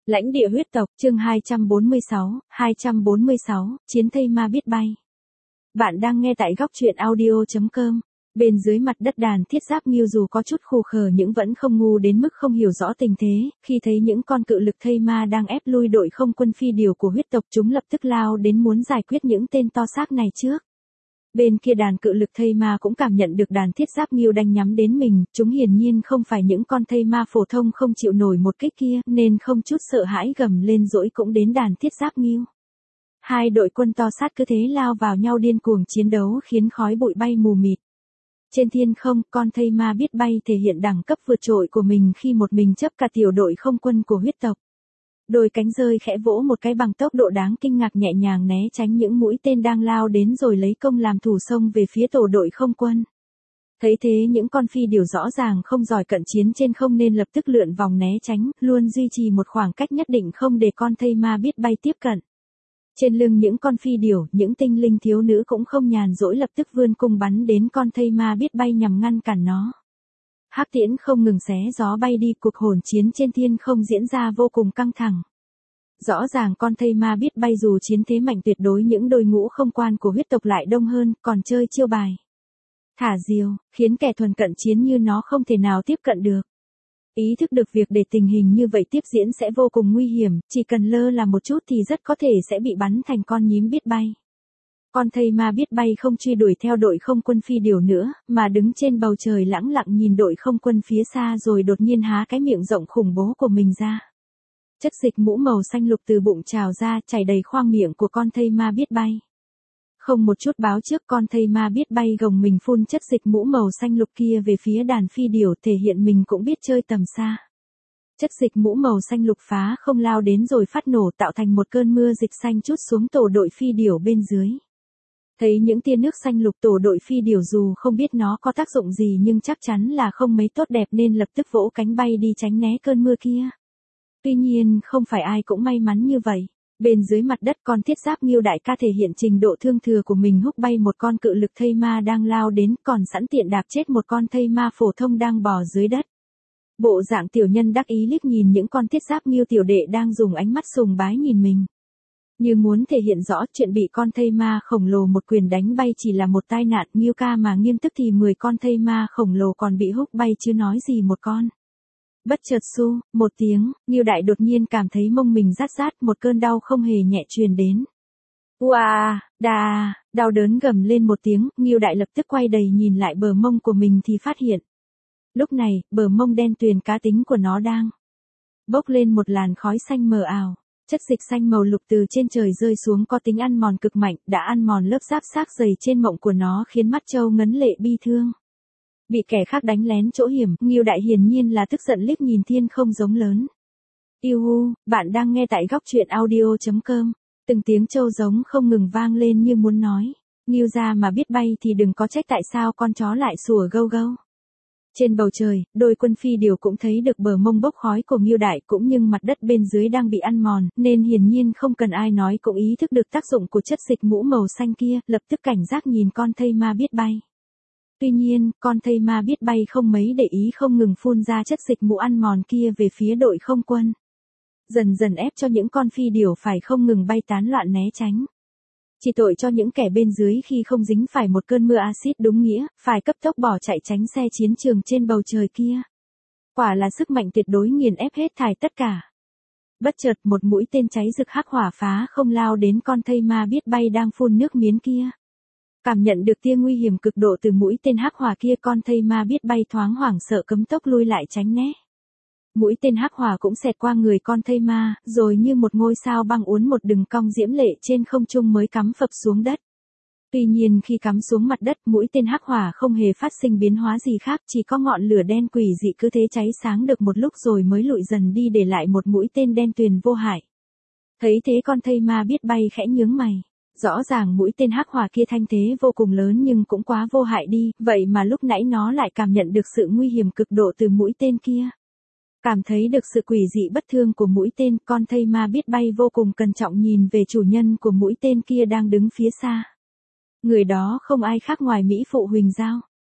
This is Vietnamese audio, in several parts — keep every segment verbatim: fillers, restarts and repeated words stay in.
Lãnh địa huyết tộc, chương hai trăm bốn mươi sáu, hai trăm bốn mươi sáu, chiến thây ma biết bay. Bạn đang nghe tại góc truyện audio chấm com. Bên dưới mặt đất đàn thiết giáp Ngưu dù có chút khù khờ nhưng vẫn không ngu đến mức không hiểu rõ tình thế, khi thấy những con cự lực thây ma đang ép lui đội không quân phi điều của huyết tộc, chúng lập tức lao đến muốn giải quyết những tên to xác này trước. Bên kia đàn cự lực thây ma cũng cảm nhận được đàn thiết giáp Ngưu đang nhắm đến mình, chúng hiển nhiên không phải những con thây ma phổ thông không chịu nổi một kích kia, nên không chút sợ hãi gầm lên dỗi cũng đến đàn thiết giáp Ngưu. Hai đội quân to sát cứ thế lao vào nhau điên cuồng chiến đấu khiến khói bụi bay mù mịt. Trên thiên không, con thây ma biết bay thể hiện đẳng cấp vượt trội của mình khi một mình chấp cả tiểu đội không quân của huyết tộc. Đôi cánh rơi khẽ vỗ một cái bằng tốc độ đáng kinh ngạc, nhẹ nhàng né tránh những mũi tên đang lao đến rồi lấy công làm thủ xông về phía tổ đội không quân. Thấy thế những con phi điều rõ ràng không giỏi cận chiến trên không nên lập tức lượn vòng né tránh, luôn duy trì một khoảng cách nhất định không để con thây ma biết bay tiếp cận. Trên lưng những con phi điểu, những tinh linh thiếu nữ cũng không nhàn rỗi lập tức vươn cung bắn đến con thây ma biết bay nhằm ngăn cản nó. Hắc tiễn không ngừng xé gió bay đi, cuộc hỗn chiến trên thiên không diễn ra vô cùng căng thẳng. Rõ ràng con thây ma biết bay dù chiến thế mạnh tuyệt đối những đội ngũ không quan của huyết tộc lại đông hơn, còn chơi chiêu bài thả diều, khiến kẻ thuần cận chiến như nó không thể nào tiếp cận được. Ý thức được việc để tình hình như vậy tiếp diễn sẽ vô cùng nguy hiểm, chỉ cần lơ là một chút thì rất có thể sẽ bị bắn thành con nhím biết bay. Con thây ma biết bay không truy đuổi theo đội không quân phi điều nữa, mà đứng trên bầu trời lẳng lặng nhìn đội không quân phía xa rồi đột nhiên há cái miệng rộng khủng bố của mình ra. Chất dịch mũ màu xanh lục từ bụng trào ra chảy đầy khoang miệng của con thây ma biết bay. Không một chút báo trước, con thây ma biết bay gồng mình phun chất dịch mũ màu xanh lục kia về phía đàn phi điểu, thể hiện mình cũng biết chơi tầm xa. Chất dịch mũ màu xanh lục phá không lao đến rồi phát nổ tạo thành một cơn mưa dịch xanh trút xuống tổ đội phi điểu bên dưới. Thấy những tia nước xanh lục, tổ đội phi điểu dù không biết nó có tác dụng gì nhưng chắc chắn là không mấy tốt đẹp nên lập tức vỗ cánh bay đi tránh né cơn mưa kia. Tuy nhiên không phải ai cũng may mắn như vậy. Bên dưới mặt đất, con thiết giáp Ngưu đại ca thể hiện trình độ thương thừa của mình, húc bay một con cự lực thây ma đang lao đến, còn sẵn tiện đạp chết một con thây ma phổ thông đang bò dưới đất. Bộ dạng tiểu nhân đắc ý liếc nhìn những con thiết giáp Ngưu tiểu đệ đang dùng ánh mắt sùng bái nhìn mình. Như muốn thể hiện rõ chuyện bị con thây ma khổng lồ một quyền đánh bay chỉ là một tai nạn, Ngưu ca mà nghiêm túc thì mười con thây ma khổng lồ còn bị húc bay chứ nói gì một con. Bất chợt xu, một tiếng, Ngưu đại đột nhiên cảm thấy mông mình rát rát, một cơn đau không hề nhẹ truyền đến. Uà, đà, đau đớn gầm lên một tiếng, Ngưu đại lập tức quay đầy nhìn lại bờ mông của mình thì phát hiện. Lúc này, bờ mông đen tuyền cá tính của nó đang bốc lên một làn khói xanh mờ ảo. Chất dịch xanh màu lục từ trên trời rơi xuống có tính ăn mòn cực mạnh, đã ăn mòn lớp giáp xác dày trên mộng của nó khiến mắt trâu ngấn lệ bi thương. Bị kẻ khác đánh lén chỗ hiểm, Ngưu đại hiển nhiên là tức giận liếc nhìn thiên không giống lớn. Yêu hu, bạn đang nghe tại góc truyện audio chấm com. Từng tiếng trâu giống không ngừng vang lên như muốn nói. Ngưu gia mà biết bay thì đừng có trách tại sao con chó lại sủa gâu gâu. Trên bầu trời, đôi quân phi điều cũng thấy được bờ mông bốc khói của Ngưu đại, cũng nhưng mặt đất bên dưới đang bị ăn mòn, nên hiển nhiên không cần ai nói cũng ý thức được tác dụng của chất dịch mũ màu xanh kia, lập tức cảnh giác nhìn con thây ma biết bay. Tuy nhiên, con thây ma biết bay không mấy để ý, không ngừng phun ra chất dịch mũ ăn mòn kia về phía đội không quân. Dần dần ép cho những con phi điểu phải không ngừng bay tán loạn né tránh. Chỉ tội cho những kẻ bên dưới khi không dính phải một cơn mưa axit đúng nghĩa, phải cấp tốc bỏ chạy tránh xe chiến trường trên bầu trời kia. Quả là sức mạnh tuyệt đối nghiền ép hết thảy tất cả. Bất chợt một mũi tên cháy rực hắc hỏa phá không lao đến con thây ma biết bay đang phun nước miến kia. Cảm nhận được tia nguy hiểm cực độ từ mũi tên hắc hỏa kia, con thây ma biết bay thoáng hoảng sợ cấm tốc lui lại tránh né. Mũi tên hắc hỏa cũng xẹt qua người con thây ma, rồi như một ngôi sao băng uốn một đường cong diễm lệ trên không trung mới cắm phập xuống đất. Tuy nhiên khi cắm xuống mặt đất, mũi tên hắc hỏa không hề phát sinh biến hóa gì khác, chỉ có ngọn lửa đen quỷ dị cứ thế cháy sáng được một lúc rồi mới lụi dần đi để lại một mũi tên đen tuyền vô hại. Thấy thế con thây ma biết bay khẽ nhướng mày. Rõ ràng mũi tên hắc hỏa kia thanh thế vô cùng lớn nhưng cũng quá vô hại đi, vậy mà lúc nãy nó lại cảm nhận được sự nguy hiểm cực độ từ mũi tên kia. Cảm thấy được sự quỷ dị bất thương của mũi tên, con thây ma biết bay vô cùng cẩn trọng nhìn về chủ nhân của mũi tên kia đang đứng phía xa. Người đó không ai khác ngoài Mỹ phụ Huỳnh Giao.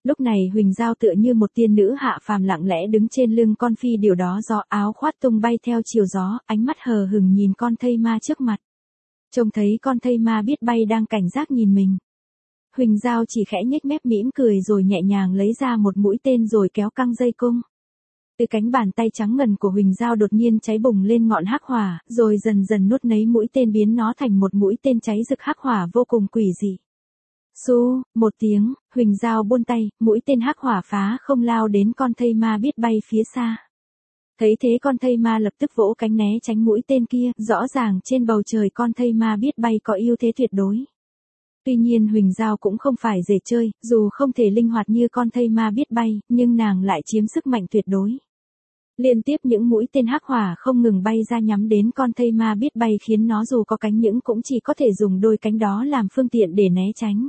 Lúc này Huỳnh Giao tựa như một tiên nữ hạ phàm lặng lẽ đứng trên lưng con phi điều đó, gió áo khoát tung bay theo chiều gió, ánh mắt hờ hững nhìn con thây ma trước mặt. Trông thấy con thây ma biết bay đang cảnh giác nhìn mình. Huỳnh Giao chỉ khẽ nhếch mép mỉm cười rồi nhẹ nhàng lấy ra một mũi tên rồi kéo căng dây cung. Từ cánh bàn tay trắng ngần của Huỳnh Giao đột nhiên cháy bùng lên ngọn hắc hỏa, rồi dần dần nuốt nấy mũi tên biến nó thành một mũi tên cháy rực hắc hỏa vô cùng quỷ dị. Xu, một tiếng, Huỳnh Giao buông tay, mũi tên hắc hỏa phá không lao đến con thây ma biết bay phía xa. Thấy thế con thây ma lập tức vỗ cánh né tránh mũi tên kia, rõ ràng trên bầu trời con thây ma biết bay có ưu thế tuyệt đối. Tuy nhiên Huỳnh Giao cũng không phải dễ chơi, dù không thể linh hoạt như con thây ma biết bay, nhưng nàng lại chiếm sức mạnh tuyệt đối. Liên tiếp những mũi tên hắc hỏa không ngừng bay ra nhắm đến con thây ma biết bay khiến nó dù có cánh những cũng chỉ có thể dùng đôi cánh đó làm phương tiện để né tránh.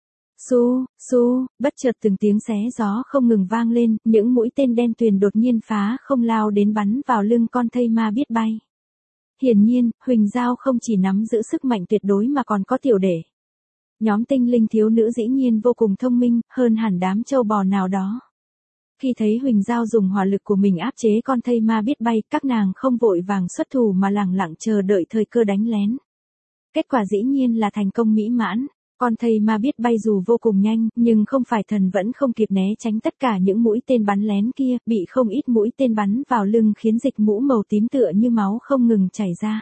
Xu, xu, bất chợt từng tiếng xé gió không ngừng vang lên, những mũi tên đen tuyền đột nhiên phá không lao đến bắn vào lưng con thây ma biết bay. Hiển nhiên, Huỳnh Giao không chỉ nắm giữ sức mạnh tuyệt đối mà còn có tiểu đệ. Nhóm tinh linh thiếu nữ dĩ nhiên vô cùng thông minh, hơn hẳn đám trâu bò nào đó. Khi thấy Huỳnh Giao dùng hỏa lực của mình áp chế con thây ma biết bay, các nàng không vội vàng xuất thủ mà lẳng lặng chờ đợi thời cơ đánh lén. Kết quả dĩ nhiên là thành công mỹ mãn. Con thây ma biết bay dù vô cùng nhanh, nhưng không phải thần vẫn không kịp né tránh tất cả những mũi tên bắn lén kia, bị không ít mũi tên bắn vào lưng khiến dịch mũ màu tím tựa như máu không ngừng chảy ra.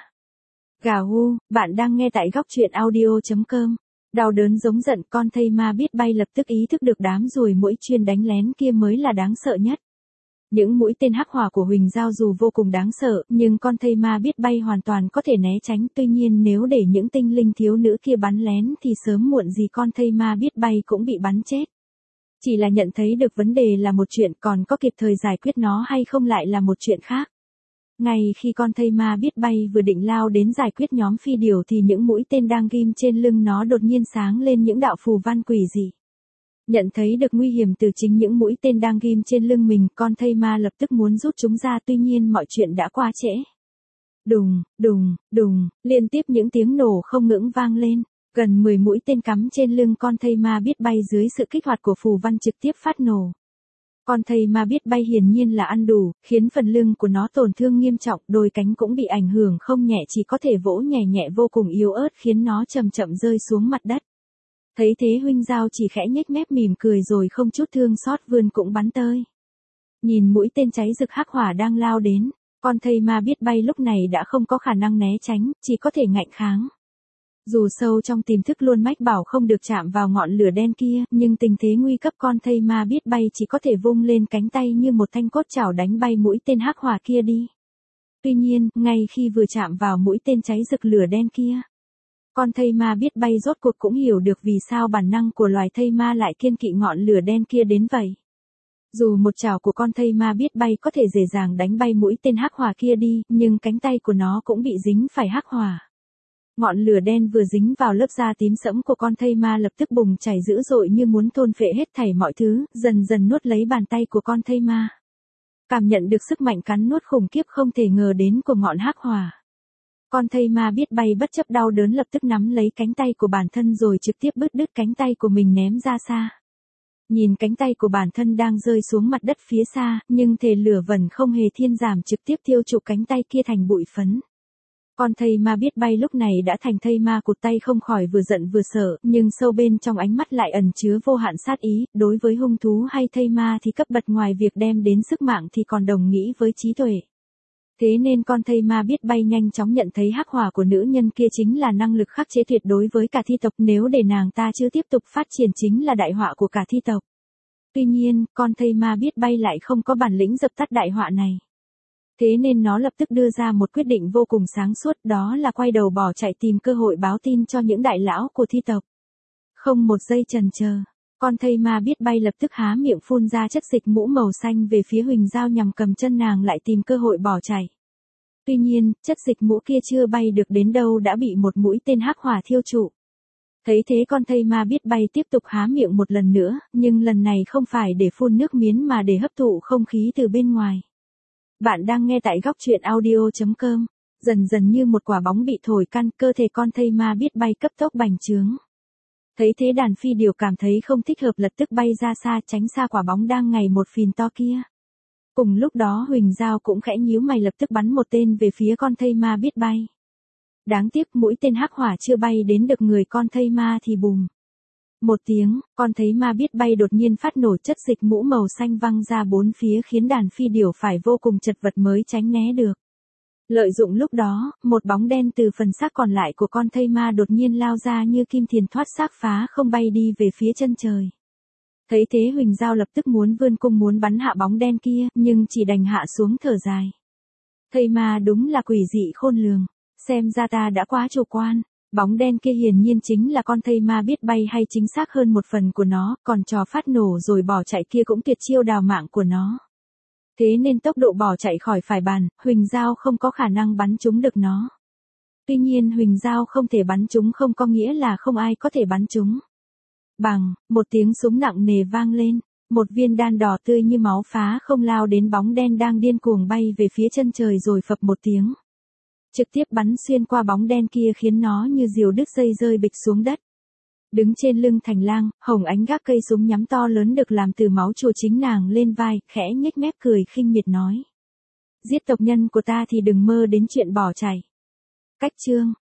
Gà hu, bạn đang nghe tại góc truyện audio chấm com. Đau đớn giống giận, con thây ma biết bay lập tức ý thức được đám ruồi muỗi chuyên đánh lén kia mới là đáng sợ nhất. Những mũi tên hắc hỏa của Huỳnh Giao dù vô cùng đáng sợ, nhưng con thây ma biết bay hoàn toàn có thể né tránh, tuy nhiên nếu để những tinh linh thiếu nữ kia bắn lén thì sớm muộn gì con thây ma biết bay cũng bị bắn chết. Chỉ là nhận thấy được vấn đề là một chuyện, còn có kịp thời giải quyết nó hay không lại là một chuyện khác. Ngay khi con thây ma biết bay vừa định lao đến giải quyết nhóm phi điều thì những mũi tên đang ghim trên lưng nó đột nhiên sáng lên những đạo phù văn quỷ dị. Nhận thấy được nguy hiểm từ chính những mũi tên đang ghim trên lưng mình, con thây ma lập tức muốn rút chúng ra, tuy nhiên mọi chuyện đã quá trễ. Đùng, đùng, đùng, liên tiếp những tiếng nổ không ngừng vang lên, gần mười mũi tên cắm trên lưng con thây ma biết bay dưới sự kích hoạt của phù văn trực tiếp phát nổ. Con thây ma biết bay hiển nhiên là ăn đủ, khiến phần lưng của nó tổn thương nghiêm trọng, đôi cánh cũng bị ảnh hưởng không nhẹ, chỉ có thể vỗ nhẹ nhẹ vô cùng yếu ớt khiến nó chậm chậm rơi xuống mặt đất. Thấy thế Huỳnh Giao chỉ khẽ nhếch mép mỉm cười rồi không chút thương xót vươn cũng bắn tơi. Nhìn mũi tên cháy rực hắc hỏa đang lao đến, con thây ma biết bay lúc này đã không có khả năng né tránh, chỉ có thể ngạnh kháng. Dù sâu trong tiềm thức luôn mách bảo không được chạm vào ngọn lửa đen kia, nhưng tình thế nguy cấp con thây ma biết bay chỉ có thể vung lên cánh tay như một thanh cốt chảo đánh bay mũi tên hắc hỏa kia đi. Tuy nhiên, ngay khi vừa chạm vào mũi tên cháy rực lửa đen kia, con thây ma biết bay rốt cuộc cũng hiểu được vì sao bản năng của loài thây ma lại kiêng kỵ ngọn lửa đen kia đến vậy. Dù một chảo của con thây ma biết bay có thể dễ dàng đánh bay mũi tên hắc hỏa kia đi, nhưng cánh tay của nó cũng bị dính phải hắc hỏa. Ngọn lửa đen vừa dính vào lớp da tím sẫm của con thây ma lập tức bùng chảy dữ dội như muốn thôn phệ hết thảy mọi thứ, dần dần nuốt lấy bàn tay của con thây ma. Cảm nhận được sức mạnh cắn nuốt khủng khiếp không thể ngờ đến của ngọn hắc hỏa. Con thây ma biết bay bất chấp đau đớn lập tức nắm lấy cánh tay của bản thân rồi trực tiếp bứt đứt cánh tay của mình ném ra xa. Nhìn cánh tay của bản thân đang rơi xuống mặt đất phía xa, nhưng thể lửa vẫn không hề thiên giảm trực tiếp thiêu trụi cánh tay kia thành bụi phấn. Con thây ma biết bay lúc này đã thành thây ma cụt tay không khỏi vừa giận vừa sợ, nhưng sâu bên trong ánh mắt lại ẩn chứa vô hạn sát ý, đối với hung thú hay thây ma thì cấp bậc ngoài việc đem đến sức mạng thì còn đồng nghĩ với trí tuệ. Thế nên con thây ma biết bay nhanh chóng nhận thấy hắc hỏa của nữ nhân kia chính là năng lực khắc chế tuyệt đối với cả thi tộc, nếu để nàng ta chưa tiếp tục phát triển chính là đại họa của cả thi tộc. Tuy nhiên, con thây ma biết bay lại không có bản lĩnh dập tắt đại họa này. Thế nên nó lập tức đưa ra một quyết định vô cùng sáng suốt, đó là quay đầu bỏ chạy tìm cơ hội báo tin cho những đại lão của thi tộc. Không một giây chần chờ, con thây ma biết bay lập tức há miệng phun ra chất dịch mũ màu xanh về phía Huỳnh Giao nhằm cầm chân nàng lại tìm cơ hội bỏ chạy. Tuy nhiên, chất dịch mũ kia chưa bay được đến đâu đã bị một mũi tên hắc hỏa thiêu trụ. Thấy thế con thây ma biết bay tiếp tục há miệng một lần nữa, nhưng lần này không phải để phun nước miến mà để hấp thụ không khí từ bên ngoài. Bạn đang nghe tại góc truyện audio chấm com. Dần dần như một quả bóng bị thổi căn, cơ thể con thây ma biết bay cấp tốc bành trướng. Thấy thế đàn phi điểu cảm thấy không thích hợp lập tức bay ra xa tránh xa quả bóng đang ngày một phìn to kia. Cùng lúc đó Huỳnh Giao cũng khẽ nhíu mày lập tức bắn một tên về phía con thây ma biết bay. Đáng tiếc mũi tên hắc hỏa chưa bay đến được người con thây ma thì bùm. Một tiếng, con thây ma biết bay đột nhiên phát nổ chất dịch mũ màu xanh văng ra bốn phía khiến đàn phi điểu phải vô cùng chật vật mới tránh né được. Lợi dụng lúc đó, một bóng đen từ phần xác còn lại của con thây ma đột nhiên lao ra như kim thiền thoát xác phá không bay đi về phía chân trời. Thấy thế Huỳnh Giao lập tức muốn vươn cung muốn bắn hạ bóng đen kia, nhưng chỉ đành hạ xuống thở dài. Thây ma đúng là quỷ dị khôn lường, xem ra ta đã quá chủ quan. Bóng đen kia hiển nhiên chính là con thây ma biết bay hay chính xác hơn một phần của nó, còn trò phát nổ rồi bỏ chạy kia cũng tuyệt chiêu đào mạng của nó. Thế nên tốc độ bỏ chạy khỏi phải bàn, Huỳnh Giao không có khả năng bắn trúng được nó. Tuy nhiên Huỳnh Giao không thể bắn trúng không có nghĩa là không ai có thể bắn trúng. Bằng, một tiếng súng nặng nề vang lên, một viên đan đỏ tươi như máu phá không lao đến bóng đen đang điên cuồng bay về phía chân trời rồi phập một tiếng. Trực tiếp bắn xuyên qua bóng đen kia khiến nó như diều đứt dây rơi bịch xuống đất. Đứng trên lưng Thành Lang, Hồng Ánh gác cây súng nhắm to lớn được làm từ máu chùa chính nàng lên vai, khẽ nhếch mép cười khinh miệt nói. Giết tộc nhân của ta thì đừng mơ đến chuyện bỏ chạy. Cách chương